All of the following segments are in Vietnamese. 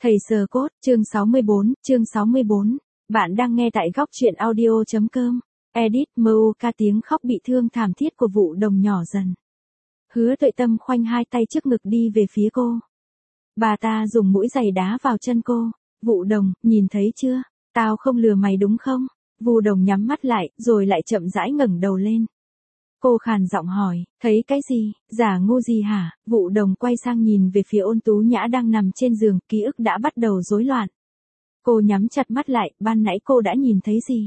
Thầy sờ cốt, chương 64. Bạn đang nghe tại góc truyện audio.com. Edit MUK tiếng khóc bị thương thảm thiết của Vụ Đồng nhỏ dần. Hứa Tuệ Tâm khoanh hai tay trước ngực đi về phía cô. Bà ta dùng mũi giày đá vào chân cô. Vụ Đồng, nhìn thấy chưa? Tao không lừa mày đúng không? Vụ Đồng nhắm mắt lại, rồi lại chậm rãi ngẩng đầu lên. Cô khàn giọng hỏi, thấy cái gì, giả ngu gì hả? Vụ Đồng quay sang nhìn về phía Ôn Tú Nhã đang nằm trên giường, ký ức đã bắt đầu rối loạn. Cô nhắm chặt mắt lại, ban nãy cô đã nhìn thấy gì?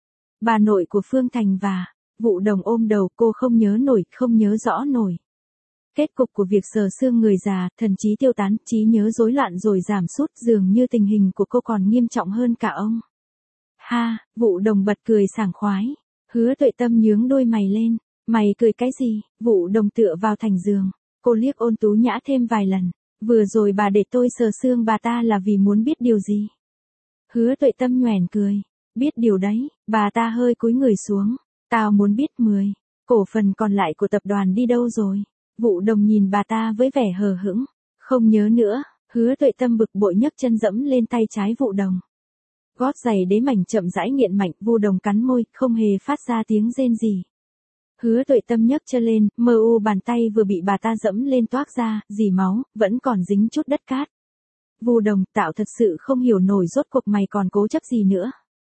Bà nội của Phương Thành và... Vụ Đồng ôm đầu, cô không nhớ nổi, không nhớ rõ nổi. Kết cục của việc sờ xương người già, thần trí tiêu tán, trí nhớ rối loạn rồi giảm sút, dường như tình hình của cô còn nghiêm trọng hơn cả ông. Ha, Vụ Đồng bật cười sảng khoái. Hứa Tuệ Tâm nhướng đôi mày lên. Mày cười cái gì? Vụ Đồng tựa vào thành giường. Cô liếc Ôn Tú Nhã thêm vài lần. Vừa rồi bà để tôi sờ xương bà ta là vì muốn biết điều gì? Hứa Tuệ Tâm nhoẻn cười. Biết điều đấy, bà ta hơi cúi người xuống. Tao muốn biết 10. Cổ phần còn lại của tập đoàn đi đâu rồi? Vụ Đồng nhìn bà ta với vẻ hờ hững. Không nhớ nữa. Hứa Tuệ Tâm bực bội nhấc chân dẫm lên tay trái Vụ Đồng. Gót giày đế mảnh chậm rãi nghiện mạnh, Vụ Đồng cắn môi, không hề phát ra tiếng rên gì. Hứa Tuệ Tâm nhấc chân lên, bàn tay vừa bị bà ta dẫm lên toác ra, rỉ máu, vẫn còn dính chút đất cát. Vụ Đồng, tao thật sự không hiểu nổi rốt cuộc mày còn cố chấp gì nữa.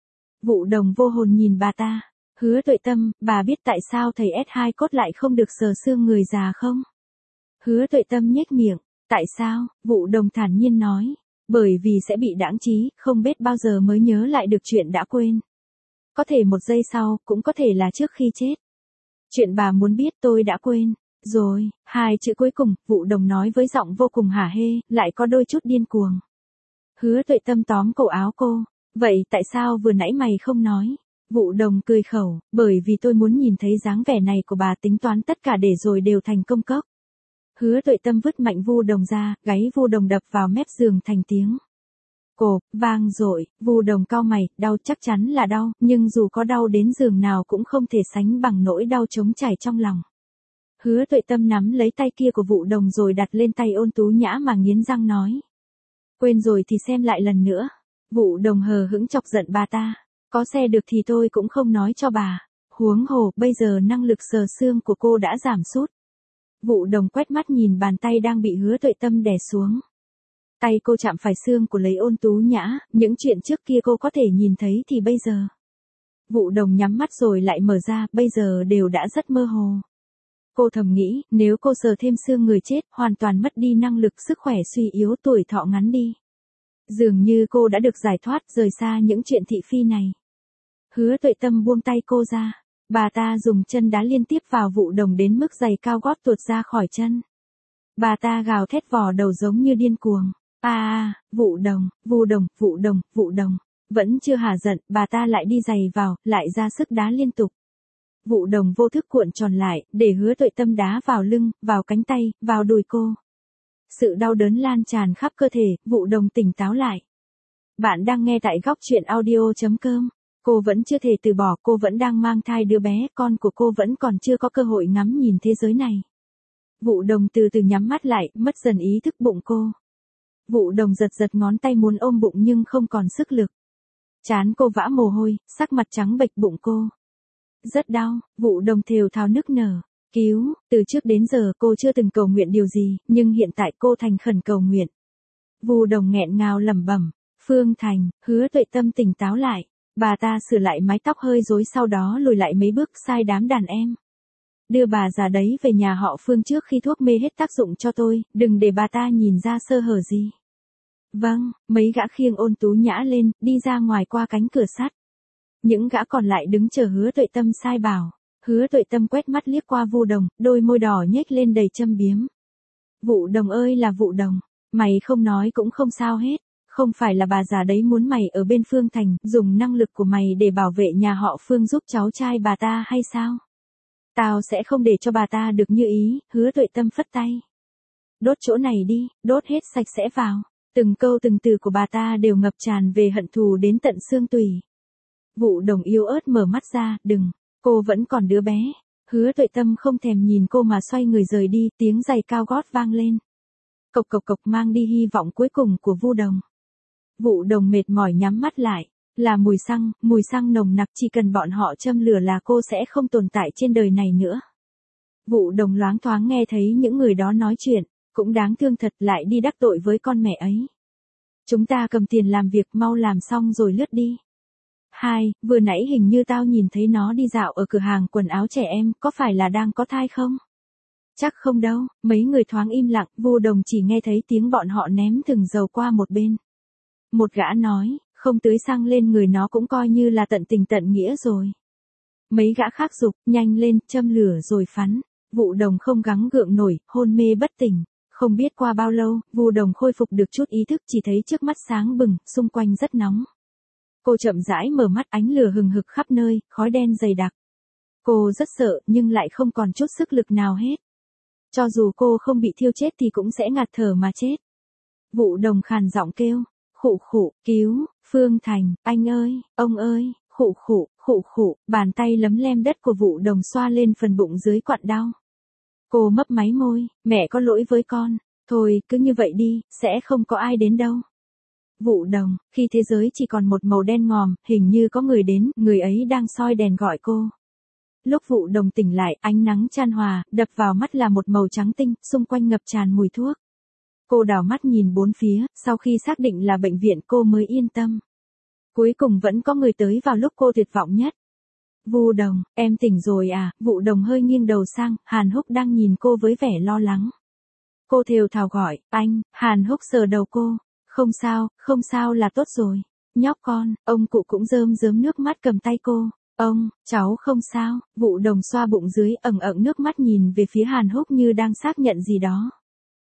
Vụ Đồng vô hồn nhìn bà ta. Hứa Tuệ Tâm, bà biết tại sao thầy S2 cốt lại không được sờ xương người già không? Hứa Tuệ Tâm nhếch miệng. Tại sao? Vụ Đồng thản nhiên nói. Bởi vì sẽ bị đãng trí, không biết bao giờ mới nhớ lại được chuyện đã quên. Có thể một giây sau, cũng có thể là trước khi chết. Chuyện bà muốn biết tôi đã quên. Rồi, hai chữ cuối cùng, Vụ Đồng nói với giọng vô cùng hả hê, lại có đôi chút điên cuồng. Hứa Tuệ Tâm tóm cổ áo cô. Vậy tại sao vừa nãy mày không nói? Vụ Đồng cười khẩu, bởi vì tôi muốn nhìn thấy dáng vẻ này của bà, tính toán tất cả để rồi đều thành công cốc. Hứa Tuệ Tâm vứt mạnh Vụ Đồng ra, gáy Vụ Đồng đập vào mép giường thành tiếng cộp vang dội. Vụ Đồng cau mày, đau chắc chắn là đau, nhưng dù có đau đến giường nào cũng không thể sánh bằng nỗi đau trống trải trong lòng. Hứa Tuệ Tâm nắm lấy tay kia của Vụ Đồng rồi đặt lên tay Ôn Tú Nhã mà nghiến răng nói. Quên rồi thì xem lại lần nữa. Vụ Đồng hờ hững chọc giận bà ta. Có xe được thì tôi cũng không nói cho bà. Huống hồ, bây giờ năng lực sờ xương của cô đã giảm sút. Vụ Đồng quét mắt nhìn bàn tay đang bị Hứa Tuệ Tâm đè xuống. Tay cô chạm phải xương của lấy Ôn Tú Nhã, những chuyện trước kia cô có thể nhìn thấy thì bây giờ. Vụ Đồng nhắm mắt rồi lại mở ra, bây giờ đều đã rất mơ hồ. Cô thầm nghĩ, nếu cô sờ thêm xương người chết, hoàn toàn mất đi năng lực, sức khỏe suy yếu, tuổi thọ ngắn đi. Dường như cô đã được giải thoát, rời xa những chuyện thị phi này. Hứa Tuệ Tâm buông tay cô ra. Bà ta dùng chân đá liên tiếp vào Vụ Đồng đến mức giày cao gót tuột ra khỏi chân. Bà ta gào thét vò đầu giống như điên cuồng. Vụ Đồng, Vụ Đồng, Vụ Đồng, Vụ Đồng. Vẫn chưa hả giận, bà ta lại đi giày vào, lại ra sức đá liên tục. Vụ Đồng vô thức cuộn tròn lại, để Hứa Tuệ Tâm đá vào lưng, vào cánh tay, vào đùi cô. Sự đau đớn lan tràn khắp cơ thể, Vụ Đồng tỉnh táo lại. Bạn đang nghe tại góc truyện audio.com. Cô vẫn chưa thể từ bỏ, cô vẫn đang mang thai đứa bé, con của cô vẫn còn chưa có cơ hội ngắm nhìn thế giới này. Vụ Đồng từ từ nhắm mắt lại, mất dần ý thức bụng cô. Vụ Đồng giật giật ngón tay muốn ôm bụng nhưng không còn sức lực. Trán cô vã mồ hôi, sắc mặt trắng bệch bụng cô. Rất đau, Vụ Đồng thều thào nức nở. Cứu, từ trước đến giờ cô chưa từng cầu nguyện điều gì, nhưng hiện tại cô thành khẩn cầu nguyện. Vụ Đồng nghẹn ngào lẩm bẩm. Phương Thành, Hứa Tuệ Tâm tỉnh táo lại. Bà ta sửa lại mái tóc hơi rối, sau đó lùi lại mấy bước, sai đám đàn em. Đưa bà già đấy về nhà họ Phương trước khi thuốc mê hết tác dụng cho tôi, đừng để bà ta nhìn ra sơ hở gì. Vâng, mấy gã khiêng Ôn Tú Nhã lên, đi ra ngoài qua cánh cửa sắt. Những gã còn lại đứng chờ Hứa Tuệ Tâm sai bảo. Hứa Tuệ Tâm quét mắt liếc qua Vụ Đồng, đôi môi đỏ nhếch lên đầy châm biếm. Vụ Đồng ơi là Vụ Đồng, mày không nói cũng không sao hết. Không phải là bà già đấy muốn mày ở bên Phương Thành, dùng năng lực của mày để bảo vệ nhà họ Phương giúp cháu trai bà ta hay sao? Tao sẽ không để cho bà ta được như ý. Hứa Tuệ Tâm phất tay. Đốt chỗ này đi, đốt hết sạch sẽ vào. Từng câu từng từ của bà ta đều ngập tràn về hận thù đến tận xương tủy. Vụ Đồng yếu ớt mở mắt ra, đừng, cô vẫn còn đứa bé. Hứa Tuệ Tâm không thèm nhìn cô mà xoay người rời đi, tiếng giày cao gót vang lên. cộc cộc cộc mang đi hy vọng cuối cùng của Vu Đồng. Vụ Đồng mệt mỏi nhắm mắt lại, là mùi xăng nồng nặc, chỉ cần bọn họ châm lửa là cô sẽ không tồn tại trên đời này nữa. Vụ Đồng loáng thoáng nghe thấy những người đó nói chuyện, cũng đáng thương thật, lại đi đắc tội với con mẹ ấy. Chúng ta cầm tiền làm việc, mau làm xong rồi lướt đi. Vừa nãy hình như tao nhìn thấy nó đi dạo ở cửa hàng quần áo trẻ em, có phải là đang có thai không? Chắc không đâu, mấy người thoáng im lặng, Vu Đồng chỉ nghe thấy tiếng bọn họ ném thừng dầu qua một bên. Một gã nói, không tưới xăng lên người nó cũng coi như là tận tình tận nghĩa rồi. Mấy gã khác giục, nhanh lên, châm lửa rồi phắn. Vụ Đồng không gắng gượng nổi, hôn mê bất tỉnh. Không biết qua bao lâu, Vu Đồng khôi phục được chút ý thức, chỉ thấy trước mắt sáng bừng, xung quanh rất nóng. Cô chậm rãi mở mắt, ánh lửa hừng hực khắp nơi, khói đen dày đặc. Cô rất sợ, nhưng lại không còn chút sức lực nào hết. Cho dù cô không bị thiêu chết thì cũng sẽ ngạt thở mà chết. Vụ Đồng khàn giọng kêu, khụ khụ, cứu, Phương Thành, anh ơi, ông ơi, khụ khụ, bàn tay lấm lem đất của Vụ Đồng xoa lên phần bụng dưới quặn đau. Cô mấp máy môi, mẹ có lỗi với con, thôi cứ như vậy đi, sẽ không có ai đến đâu. Vụ Đồng, khi thế giới chỉ còn một màu đen ngòm, hình như có người đến, người ấy đang soi đèn gọi cô. Lúc Vụ Đồng tỉnh lại, ánh nắng chan hòa, đập vào mắt là một màu trắng tinh, xung quanh ngập tràn mùi thuốc. Cô đảo mắt nhìn bốn phía, sau khi xác định là bệnh viện cô mới yên tâm. Cuối cùng vẫn có người tới vào lúc cô tuyệt vọng nhất. Vu Đồng, em tỉnh rồi à? Vụ Đồng hơi nghiêng đầu sang, Hàn Húc đang nhìn cô với vẻ lo lắng. Cô thều thào gọi, anh, Hàn Húc sờ đầu cô. Không sao là tốt rồi. Nhóc con, ông cụ cũng rơm rớm nước mắt cầm tay cô. Ông, cháu không sao. Vụ Đồng xoa bụng dưới, ẩn nước mắt nhìn về phía Hàn Húc như đang xác nhận gì đó.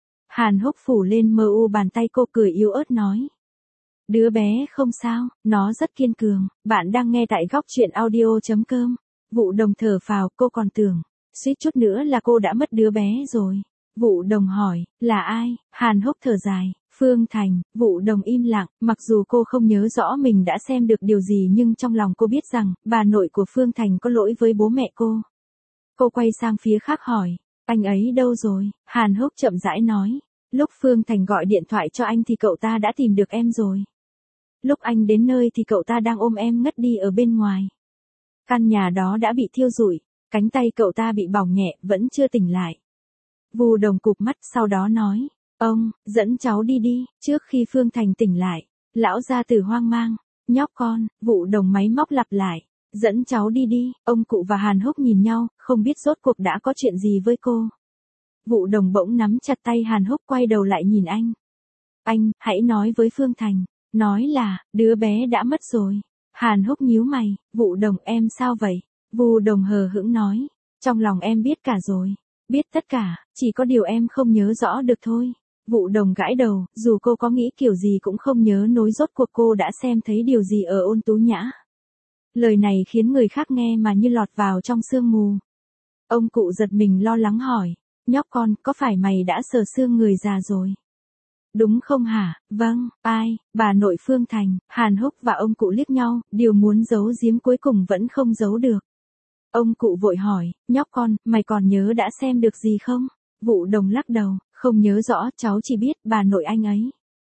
Hàn Húc phủ lên mờ u bàn tay cô, cười yếu ớt nói. Đứa bé không sao, nó rất kiên cường. Bạn đang nghe tại góc truyện audio.com. Vụ Đồng thở phào, cô còn tưởng, suýt chút nữa là cô đã mất đứa bé rồi. Vụ Đồng hỏi, là ai? Hàn Húc thở dài, Phương Thành. Vụ Đồng im lặng, mặc dù cô không nhớ rõ mình đã xem được điều gì nhưng trong lòng cô biết rằng, bà nội của Phương Thành có lỗi với bố mẹ cô. Cô quay sang phía khác hỏi, anh ấy đâu rồi? Hàn Húc chậm rãi nói, lúc Phương Thành gọi điện thoại cho anh thì cậu ta đã tìm được em rồi. Lúc anh đến nơi thì cậu ta đang ôm em ngất đi ở bên ngoài. Căn nhà đó đã bị thiêu rụi, cánh tay cậu ta bị bỏng nhẹ, vẫn chưa tỉnh lại. Vu Đồng cụp mắt, sau đó nói, ông, dẫn cháu đi đi, trước khi Phương Thành tỉnh lại. Lão gia tử hoang mang, nhóc con. Vu Đồng máy móc lặp lại, dẫn cháu đi đi. Ông cụ và Hàn Húc nhìn nhau, không biết rốt cuộc đã có chuyện gì với cô. Vu Đồng bỗng nắm chặt tay Hàn Húc, quay đầu lại nhìn anh. Anh, hãy nói với Phương Thành. Nói là, đứa bé đã mất rồi. Hàn Húc nhíu mày, Vu Đồng em sao vậy? Vu Đồng hờ hững nói, trong lòng em biết cả rồi. Biết tất cả, chỉ có điều em không nhớ rõ được thôi. Vu Đồng gãi đầu, dù cô có nghĩ kiểu gì cũng không nhớ nối rốt cuộc cô đã xem thấy điều gì ở Ôn Tú Nhã. Lời này khiến người khác nghe mà như lọt vào trong sương mù. Ông cụ giật mình lo lắng hỏi, nhóc con, có phải mày đã sờ xương người già rồi? Đúng không hả? Vâng, ai? Bà nội Phương Thành. Hàn Húc và ông cụ liếc nhau, điều muốn giấu giếm cuối cùng vẫn không giấu được. Ông cụ vội hỏi, nhóc con, mày còn nhớ đã xem được gì không? Vu Đồng lắc đầu, không nhớ rõ, cháu chỉ biết bà nội anh ấy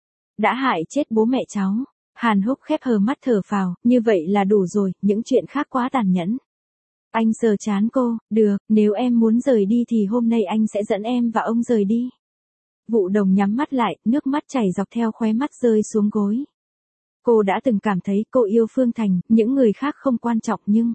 đã hại chết bố mẹ cháu. Hàn Húc khép hờ mắt thở phào, như vậy là đủ rồi, những chuyện khác quá tàn nhẫn. Anh sờ trán cô, được, nếu em muốn rời đi thì hôm nay anh sẽ dẫn em và ông rời đi. Vu Đồng nhắm mắt lại, nước mắt chảy dọc theo khóe mắt rơi xuống gối. Cô đã từng cảm thấy cô yêu Phương Thành, những người khác không quan trọng nhưng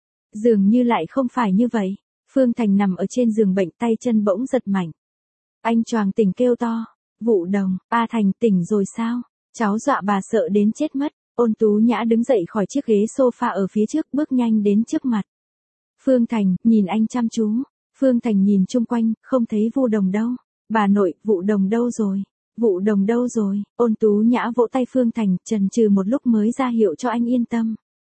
dường như lại không phải như vậy. Phương Thành nằm ở trên giường bệnh, tay chân bỗng giật mạnh. Anh choàng tỉnh kêu to, Vu Đồng, A Thành tỉnh rồi sao? Cháu dọa bà sợ đến chết mất. Ôn Tú Nhã đứng dậy khỏi chiếc ghế sofa ở phía trước, bước nhanh đến trước mặt. Phương Thành, nhìn anh chăm chú. Phương Thành nhìn chung quanh, không thấy Vu Đồng đâu. Bà nội, Vu Đồng đâu rồi? Vu Đồng đâu rồi? Ôn Tú Nhã vỗ tay Phương Thành, chần chừ một lúc mới ra hiệu cho anh yên tâm.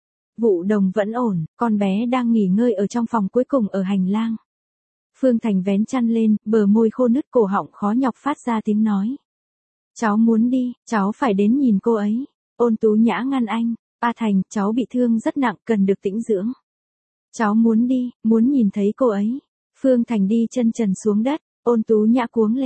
Vu Đồng vẫn ổn, con bé đang nghỉ ngơi ở trong phòng cuối cùng ở hành lang. Phương Thành vén chăn lên, bờ môi khô nứt, cổ họng khó nhọc phát ra tiếng nói. Cháu muốn đi, cháu phải đến nhìn cô ấy. Ôn Tú Nhã ngăn anh, A Thành, cháu bị thương rất nặng, cần được tĩnh dưỡng. Cháu muốn đi, muốn nhìn thấy cô ấy. Phương Thành đi chân trần xuống đất, Ôn Tú Nhã cuống lên.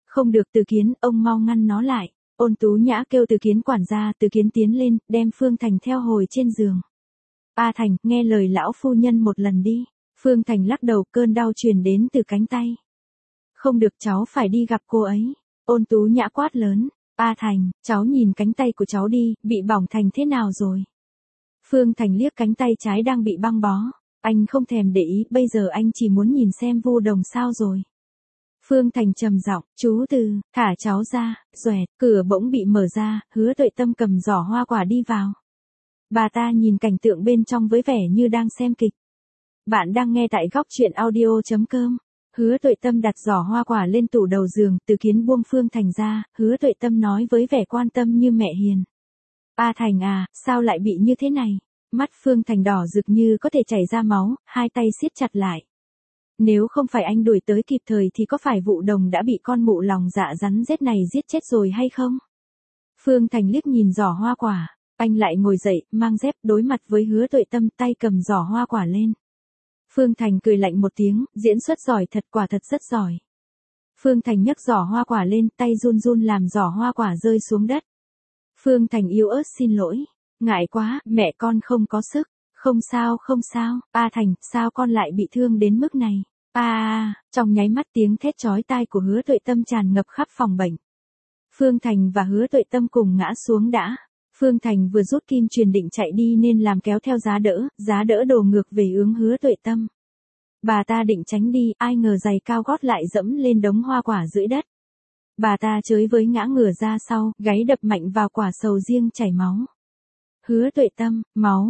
Không được Từ Kiến, ông mau ngăn nó lại. Ôn Tú Nhã kêu Từ Kiến quản gia, Từ Kiến tiến lên, đem Phương Thành theo hồi trên giường. A Thành, nghe lời lão phu nhân một lần đi. Phương Thành lắc đầu, cơn đau truyền đến từ cánh tay. Không được, cháu phải đi gặp cô ấy. Ôn Tú Nhã quát lớn. A Thành, cháu nhìn cánh tay của cháu đi, bị bỏng thành thế nào rồi? Phương Thành liếc cánh tay trái đang bị băng bó. Anh không thèm để ý, bây giờ anh chỉ muốn nhìn xem Vu Đồng sao rồi. Phương Thành trầm giọng, chú Từ, thả cháu ra. Xoẹt, cửa bỗng bị mở ra, Hứa Tuệ Tâm cầm giỏ hoa quả đi vào. Bà ta nhìn cảnh tượng bên trong với vẻ như đang xem kịch. Bạn đang nghe tại góc truyện audio.com. Hứa Tuệ Tâm đặt giỏ hoa quả lên tủ đầu giường, Từ Kiến buông Phương Thành ra, Hứa Tuệ Tâm nói với vẻ quan tâm như mẹ hiền. A Thành à, sao lại bị như thế này? Mắt Phương Thành đỏ rực như có thể chảy ra máu, hai tay siết chặt lại. Nếu không phải anh đuổi tới kịp thời thì có phải Vụ Đồng đã bị con mụ lòng dạ rắn rết này giết chết rồi hay không? Phương Thành liếc nhìn giỏ hoa quả, anh lại ngồi dậy, mang dép đối mặt với Hứa Tuệ Tâm, tay cầm giỏ hoa quả lên. Phương Thành cười lạnh một tiếng, diễn xuất giỏi thật, quả thật rất giỏi. Phương Thành nhấc giỏ hoa quả lên, tay run run làm giỏ hoa quả rơi xuống đất. Phương Thành yếu ớt xin lỗi. Ngại quá, mẹ con không có sức. Không sao, không sao. A Thành, sao con lại bị thương đến mức này? Trong nháy mắt tiếng thét chói tai của Hứa Tuệ Tâm tràn ngập khắp phòng bệnh. Phương Thành và Hứa Tuệ Tâm cùng ngã xuống đã. Phương Thành vừa rút kim truyền định chạy đi nên làm kéo theo giá đỡ đổ ngược về hướng Hứa Tuệ Tâm. Bà ta định tránh đi, ai ngờ giày cao gót lại dẫm lên đống hoa quả dưới đất. Bà ta chới với ngã ngửa ra sau, gáy đập mạnh vào quả sầu riêng chảy máu. Hứa Tuệ Tâm,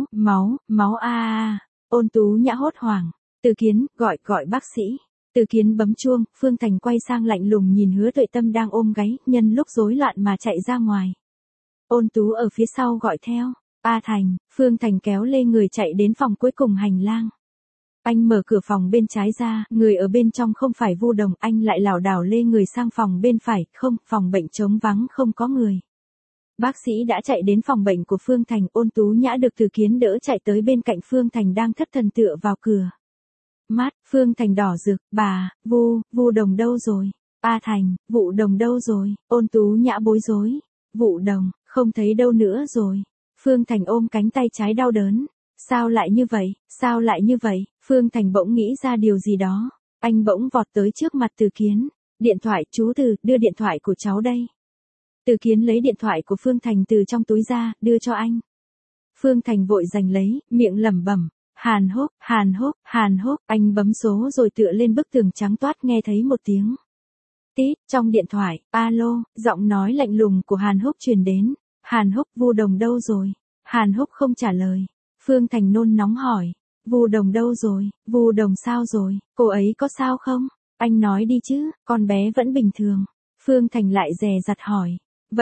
máu Ôn Tú Nhã hốt hoảng. Từ Kiến, gọi bác sĩ. Từ Kiến bấm chuông, Phương Thành quay sang lạnh lùng nhìn Hứa Tuệ Tâm đang ôm gáy, nhân lúc rối loạn mà chạy ra ngoài. Ôn Tú ở phía sau gọi theo. A Thành, Phương Thành kéo lê người chạy đến phòng cuối cùng hành lang. Anh mở cửa phòng bên trái ra, người ở bên trong không phải Vu Đồng, anh lại lảo đảo lê người sang phòng bên phải, không, phòng bệnh trống vắng không có người. Bác sĩ đã chạy đến phòng bệnh của Phương Thành, Ôn Tú Nhã được Từ Kiến đỡ chạy tới bên cạnh Phương Thành đang thất thần tựa vào cửa. Mắt, Phương Thành đỏ rực, Vu Đồng đâu rồi? A Thành, Vụ Đồng đâu rồi? Ôn Tú Nhã bối rối. Vụ Đồng, không thấy đâu nữa rồi. Phương Thành ôm cánh tay trái đau đớn. Sao lại như vậy? Phương Thành bỗng nghĩ ra điều gì đó. Anh bỗng vọt tới trước mặt Từ Kiến. Điện thoại, chú Từ, đưa điện thoại của cháu đây. Từ Kiến lấy điện thoại của Phương Thành từ trong túi ra, đưa cho anh. Phương Thành vội giành lấy, miệng lẩm bẩm. Hàn Húc, anh bấm số rồi tựa lên bức tường trắng toát, nghe thấy một tiếng. Tít, trong điện thoại, alo, giọng nói lạnh lùng của Hàn Húc truyền đến. Hàn Húc, Vu Đồng đâu rồi? Hàn Húc không trả lời. Phương Thành nôn nóng hỏi. Vu Đồng đâu rồi? Vu Đồng sao rồi? Cô ấy có sao không? Anh nói đi chứ, con bé vẫn bình thường. Phương Thành lại dè dặt hỏi.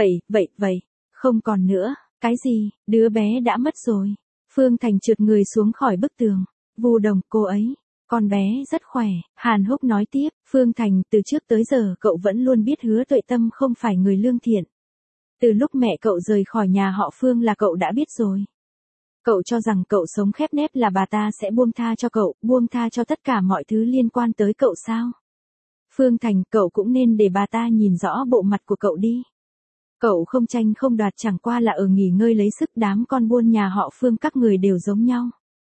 Vậy, không còn nữa. Cái gì, đứa bé đã mất rồi. Phương Thành trượt người xuống khỏi bức tường. Vu Đồng, cô ấy. Con bé rất khỏe. Hàn Húc nói tiếp. Phương Thành, từ trước tới giờ cậu vẫn luôn biết Hứa Tuệ Tâm không phải người lương thiện. Từ lúc mẹ cậu rời khỏi nhà họ Phương là cậu đã biết rồi. Cậu cho rằng cậu sống khép nép là bà ta sẽ buông tha cho cậu, buông tha cho tất cả mọi thứ liên quan tới cậu sao? Phương Thành, cậu cũng nên để bà ta nhìn rõ bộ mặt của cậu đi. Cậu không tranh không đoạt, chẳng qua là ở nghỉ ngơi lấy sức, đám con buôn nhà họ Phương các người đều giống nhau.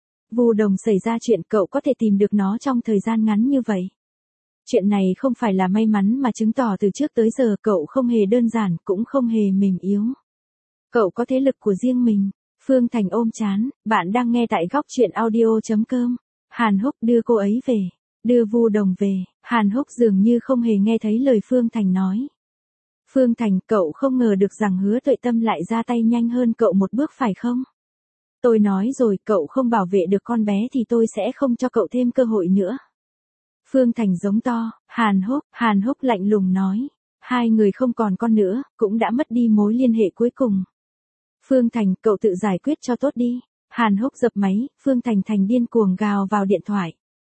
Vu Đồng xảy ra chuyện, cậu có thể tìm được nó trong thời gian ngắn như vậy. Chuyện này không phải là may mắn mà chứng tỏ từ trước tới giờ cậu không hề đơn giản, cũng không hề mềm yếu. Cậu có thế lực của riêng mình. Phương Thành ôm chán, bạn đang nghe tại góc truyện audio.com. Hàn Húc, đưa cô ấy về. Đưa Vu Đồng về. Hàn Húc dường như không hề nghe thấy lời Phương Thành nói. Phương Thành, cậu không ngờ được rằng Hứa Tuệ Tâm lại ra tay nhanh hơn cậu một bước phải không? Tôi nói rồi, cậu không bảo vệ được con bé thì tôi sẽ không cho cậu thêm cơ hội nữa. Phương Thành giống to. Hàn Húc lạnh lùng nói. Hai người không còn con nữa, cũng đã mất đi mối liên hệ cuối cùng. Phương Thành, cậu tự giải quyết cho tốt đi. Hàn Húc dập máy, Phương Thành điên cuồng gào vào điện thoại.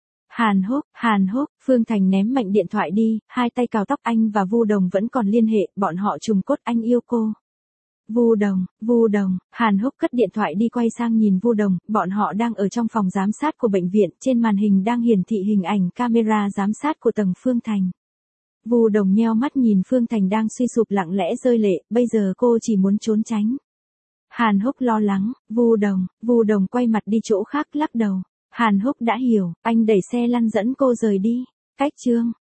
Hàn Húc, Phương Thành ném mạnh điện thoại đi, hai tay cào tóc anh và Vu Đồng vẫn còn liên hệ, bọn họ trùng cốt, anh yêu cô. Vu Đồng, Hàn Húc cất điện thoại đi, quay sang nhìn Vu Đồng, bọn họ đang ở trong phòng giám sát của bệnh viện, trên màn hình đang hiển thị hình ảnh camera giám sát của tầng Phương Thành. Vu Đồng nheo mắt nhìn Phương Thành đang suy sụp lặng lẽ rơi lệ, bây giờ cô chỉ muốn trốn tránh. Hàn Húc lo lắng, Vu Đồng quay mặt đi chỗ khác lắc đầu. Hàn Húc đã hiểu, anh đẩy xe lăn dẫn cô rời đi. Cách chương